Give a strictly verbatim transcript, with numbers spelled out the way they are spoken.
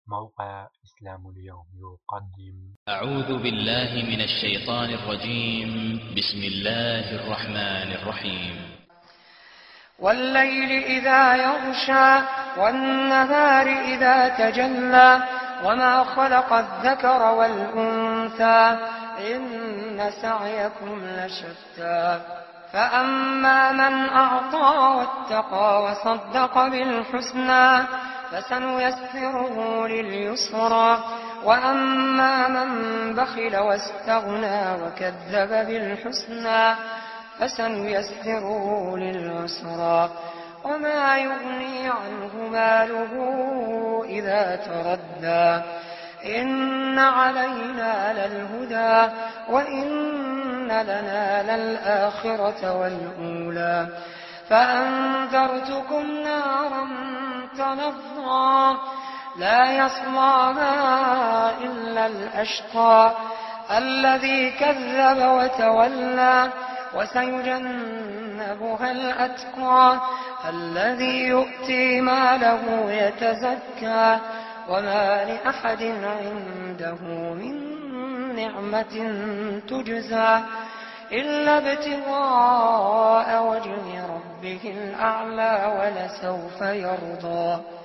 موقع إسلام اليوم يقدم. أعوذ بالله من الشيطان الرجيم. بسم الله الرحمن الرحيم. والليل إذا يغشى والنهار إذا تجلى وما خلق الذكر والأنثى إن سعيكم لشتى فأما من أعطى واتقى وصدق بالحسنى فسنيسره لليسرى وأما من بخل واستغنى وكذب بالحسنى فسنيسره للعسرى وما يغني عنه ماله إذا تردى إن علينا للهدى وإن لنا للآخرة والأولى فأنذرتكم نارا تلظى لا يصلاها إلا الأشقى الذي كذب وتولى وسيجنبها الأتقى الذي يؤتي ماله يتزكى وما لأحد عنده من نعمة تجزى إلا ابتغاء وجه ربه الأعلى ولسوف يرضى.